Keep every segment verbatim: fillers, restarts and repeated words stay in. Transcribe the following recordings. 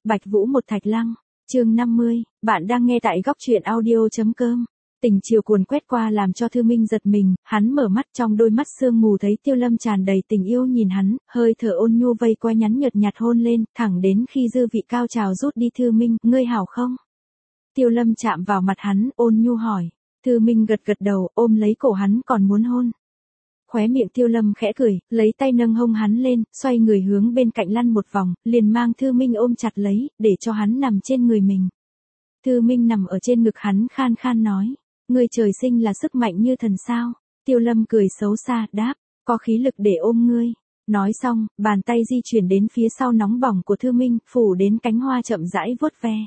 Bạch Vũ một thạch lăng, chương năm mươi, bạn đang nghe tại góc truyện audio.com. Tình chiều cuồn quét qua làm cho Thư Minh giật mình, hắn mở mắt trong đôi mắt sương mù thấy Tiêu Lâm tràn đầy tình yêu nhìn hắn, hơi thở ôn nhu vây qua nhắn nhợt nhạt hôn lên, thẳng đến khi dư vị cao trào rút đi. Thư Minh, ngươi hảo không? Tiêu Lâm chạm vào mặt hắn, ôn nhu hỏi. Thư Minh gật gật đầu, ôm lấy cổ hắn còn muốn hôn. Khóe miệng Tiêu Lâm khẽ cười, lấy tay nâng hông hắn lên, xoay người hướng bên cạnh lăn một vòng, liền mang Thư Minh ôm chặt lấy, để cho hắn nằm trên người mình. Thư Minh nằm ở trên ngực hắn khan khan nói, ngươi trời sinh là sức mạnh như thần sao? Tiêu Lâm cười xấu xa, đáp, có khí lực để ôm ngươi. Nói xong, bàn tay di chuyển đến phía sau nóng bỏng của Thư Minh, phủ đến cánh hoa chậm rãi vuốt ve.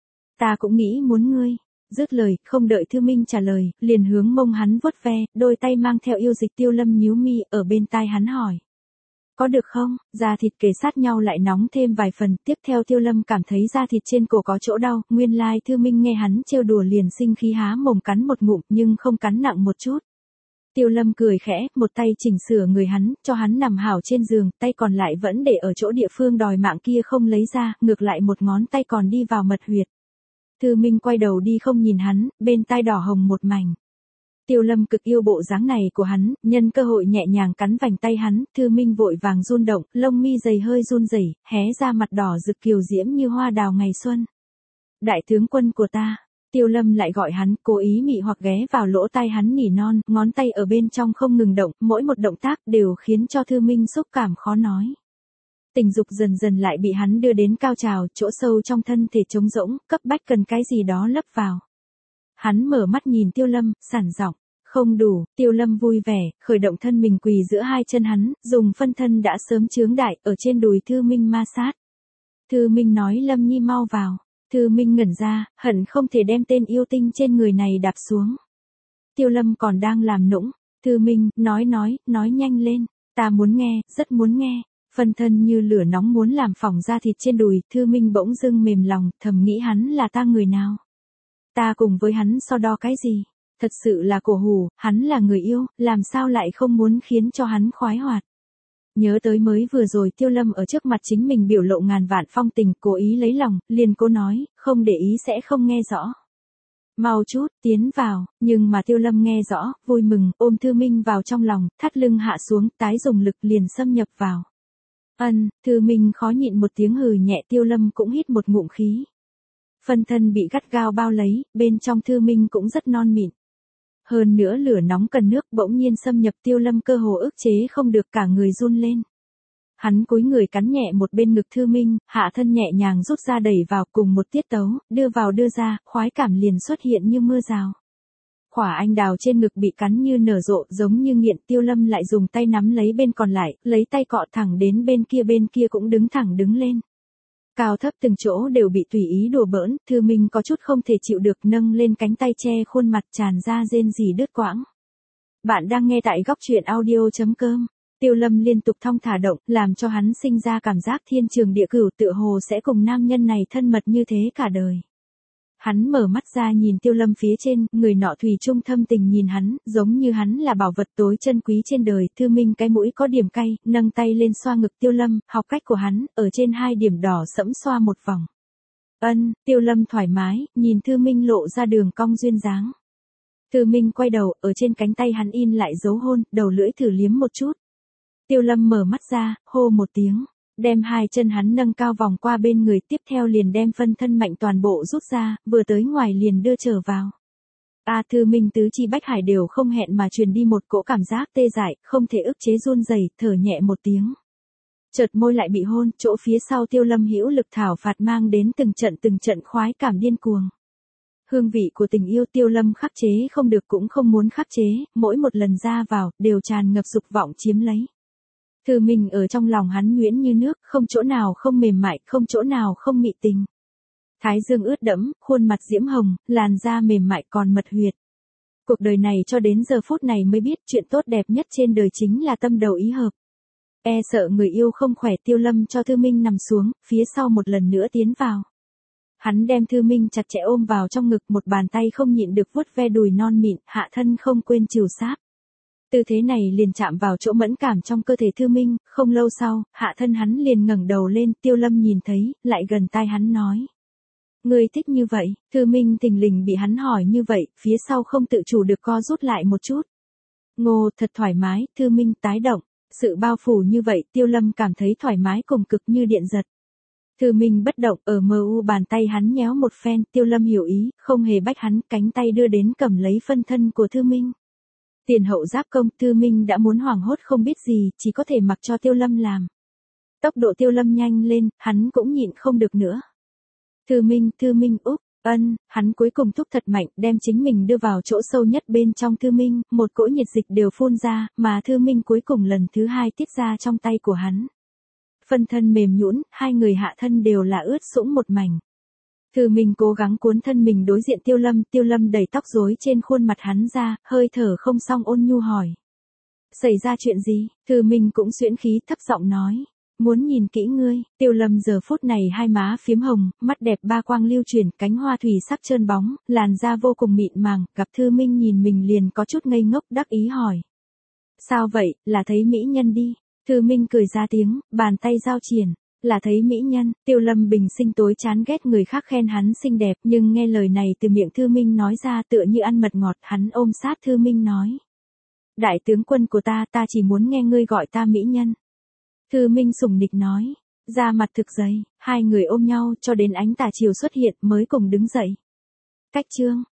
Ta cũng nghĩ muốn ngươi. Dứt lời, không đợi Thư Minh trả lời, liền hướng mông hắn vuốt ve, đôi tay mang theo yêu dịch. Tiêu Lâm nhíu mi, ở bên tai hắn hỏi. Có được không? Da thịt kề sát nhau lại nóng thêm vài phần, tiếp theo Tiêu Lâm cảm thấy da thịt trên cổ có chỗ đau, nguyên lai Thư Minh nghe hắn trêu đùa liền sinh khí há mồm cắn một ngụm, nhưng không cắn nặng một chút. Tiêu Lâm cười khẽ, một tay chỉnh sửa người hắn, cho hắn nằm hảo trên giường, tay còn lại vẫn để ở chỗ địa phương đòi mạng kia không lấy ra, ngược lại một ngón tay còn đi vào mật huyệt. Thư Minh quay đầu đi không nhìn hắn, bên tai đỏ hồng một mảnh. Tiêu Lâm cực yêu bộ dáng này của hắn, nhân cơ hội nhẹ nhàng cắn vành tay hắn, Thư Minh vội vàng run động, lông mi dày hơi run rẩy, hé ra mặt đỏ rực kiều diễm như hoa đào ngày xuân. Đại tướng quân của ta, Tiêu Lâm lại gọi hắn, cố ý mị hoặc ghé vào lỗ tai hắn nỉ non, ngón tay ở bên trong không ngừng động, mỗi một động tác đều khiến cho Thư Minh xúc cảm khó nói. Tình dục dần dần lại bị hắn đưa đến cao trào, chỗ sâu trong thân thể trống rỗng, cấp bách cần cái gì đó lấp vào. Hắn mở mắt nhìn Tiêu Lâm, sản giọng, không đủ. Tiêu Lâm vui vẻ, khởi động thân mình quỳ giữa hai chân hắn, dùng phân thân đã sớm chướng đại, ở trên đùi Thư Minh ma sát. Thư Minh nói, Lâm Nhi mau vào. Thư Minh ngẩn ra, hận không thể đem tên yêu tinh trên người này đạp xuống. Tiêu Lâm còn đang làm nũng. Thư Minh, nói nói, nói nhanh lên, ta muốn nghe, rất muốn nghe. Phân thân như lửa nóng muốn làm phỏng da thịt trên đùi, Thư Minh bỗng dưng mềm lòng, thầm nghĩ hắn là ta người nào. Ta cùng với hắn so đo cái gì? Thật sự là cổ hủ, hắn là người yêu, làm sao lại không muốn khiến cho hắn khoái hoạt. Nhớ tới mới vừa rồi Tiêu Lâm ở trước mặt chính mình biểu lộ ngàn vạn phong tình, cố ý lấy lòng, liền cố nói, không để ý sẽ không nghe rõ. Mau chút, tiến vào, nhưng mà Tiêu Lâm nghe rõ, vui mừng, ôm Thư Minh vào trong lòng, thắt lưng hạ xuống, tái dùng lực liền xâm nhập vào. Ân, Thư Minh khó nhịn một tiếng hừ nhẹ, Tiêu Lâm cũng hít một ngụm khí. Phân thân bị gắt gao bao lấy, bên trong Thư Minh cũng rất non mịn. Hơn nữa lửa nóng cần nước bỗng nhiên xâm nhập, Tiêu Lâm cơ hồ ức chế không được, cả người run lên. Hắn cúi người cắn nhẹ một bên ngực Thư Minh, hạ thân nhẹ nhàng rút ra đẩy vào cùng một tiết tấu, đưa vào đưa ra, khoái cảm liền xuất hiện như mưa rào. Khỏa anh đào trên ngực bị cắn như nở rộ, giống như nghiện. Tiêu Lâm lại dùng tay nắm lấy bên còn lại, lấy tay cọ thẳng đến bên kia, bên kia cũng đứng thẳng đứng lên. Cao thấp từng chỗ đều bị tùy ý đùa bỡn, Thư Minh có chút không thể chịu được, nâng lên cánh tay che khuôn mặt, tràn ra rên rỉ đứt quãng. Bạn đang nghe tại góc truyện audio.com. Tiêu Lâm liên tục thong thả động, làm cho hắn sinh ra cảm giác thiên trường địa cửu, tựa hồ sẽ cùng nam nhân này thân mật như thế cả đời. Hắn mở mắt ra nhìn Tiêu Lâm phía trên, người nọ thủy chung thâm tình nhìn hắn, giống như hắn là bảo vật tối chân quý trên đời. Thư Minh cái mũi có điểm cay, nâng tay lên xoa ngực Tiêu Lâm, học cách của hắn, ở trên hai điểm đỏ sẫm xoa một vòng. Ân, Tiêu Lâm thoải mái, nhìn Thư Minh lộ ra đường cong duyên dáng. Thư Minh quay đầu, ở trên cánh tay hắn in lại dấu hôn, đầu lưỡi thử liếm một chút. Tiêu Lâm mở mắt ra, hô một tiếng. Đem hai chân hắn nâng cao vòng qua bên người, tiếp theo liền đem phân thân mạnh toàn bộ rút ra, vừa tới ngoài liền đưa trở vào. A Thư Minh tứ chi bách hải đều không hẹn mà truyền đi một cỗ cảm giác tê dại, không thể ức chế run rẩy, thở nhẹ một tiếng. Chợt môi lại bị hôn, chỗ phía sau Tiêu Lâm hữu lực thảo phạt mang đến từng trận từng trận khoái cảm điên cuồng. Hương vị của tình yêu Tiêu Lâm khắc chế không được cũng không muốn khắc chế, mỗi một lần ra vào, đều tràn ngập dục vọng chiếm lấy. Thư Minh ở trong lòng hắn nhuyễn như nước, không chỗ nào không mềm mại, không chỗ nào không mị tình. Thái dương ướt đẫm, khuôn mặt diễm hồng, làn da mềm mại còn mật huyệt. Cuộc đời này cho đến giờ phút này mới biết chuyện tốt đẹp nhất trên đời chính là tâm đầu ý hợp. E sợ người yêu không khỏe, Tiêu Lâm cho Thư Minh nằm xuống, phía sau một lần nữa tiến vào. Hắn đem Thư Minh chặt chẽ ôm vào trong ngực, một bàn tay không nhịn được vuốt ve đùi non mịn, hạ thân không quên trìu sáp. Tư thế này liền chạm vào chỗ mẫn cảm trong cơ thể Thư Minh, không lâu sau, hạ thân hắn liền ngẩng đầu lên, Tiêu Lâm nhìn thấy, lại gần tai hắn nói. Ngươi thích như vậy, Thư Minh thình lình bị hắn hỏi như vậy, phía sau không tự chủ được co rút lại một chút. Ngô, thật thoải mái, Thư Minh tái động, sự bao phủ như vậy, Tiêu Lâm cảm thấy thoải mái cùng cực như điện giật. Thư Minh bất động, ở mờ u bàn tay hắn nhéo một phen, Tiêu Lâm hiểu ý, không hề bách hắn, cánh tay đưa đến cầm lấy phân thân của Thư Minh. Tiền hậu giáp công, Thư Minh đã muốn hoảng hốt không biết gì, chỉ có thể mặc cho Tiêu Lâm làm. Tốc độ Tiêu Lâm nhanh lên, hắn cũng nhịn không được nữa. Thư Minh, Thư Minh, úp, ân, hắn cuối cùng thúc thật mạnh, đem chính mình đưa vào chỗ sâu nhất bên trong Thư Minh, một cỗ nhiệt dịch đều phun ra, mà Thư Minh cuối cùng lần thứ hai tiết ra trong tay của hắn. Phân thân mềm nhũn, hai người hạ thân đều là ướt sũng một mảnh. Thư Minh cố gắng cuốn thân mình đối diện Tiêu Lâm, Tiêu Lâm đẩy tóc rối trên khuôn mặt hắn ra, hơi thở không xong ôn nhu hỏi. Xảy ra chuyện gì? Thư Minh cũng xuyễn khí thấp giọng nói. Muốn nhìn kỹ ngươi, Tiêu Lâm giờ phút này hai má phiếm hồng, mắt đẹp ba quang lưu chuyển, cánh hoa thủy sắc trơn bóng, làn da vô cùng mịn màng, gặp Thư Minh nhìn mình liền có chút ngây ngốc đắc ý hỏi. Sao vậy, là thấy mỹ nhân đi? Thư Minh cười ra tiếng, bàn tay giao triển, là thấy mỹ nhân, Tiêu Lâm bình sinh tối chán ghét người khác khen hắn xinh đẹp, nhưng nghe lời này từ miệng Thư Minh nói ra tựa như ăn mật ngọt, hắn ôm sát Thư Minh nói. Đại tướng quân của ta, ta chỉ muốn nghe ngươi gọi ta mỹ nhân. Thư Minh sủng nịch nói, da mặt thực dày, hai người ôm nhau cho đến ánh tà chiều xuất hiện mới cùng đứng dậy. Cách chương.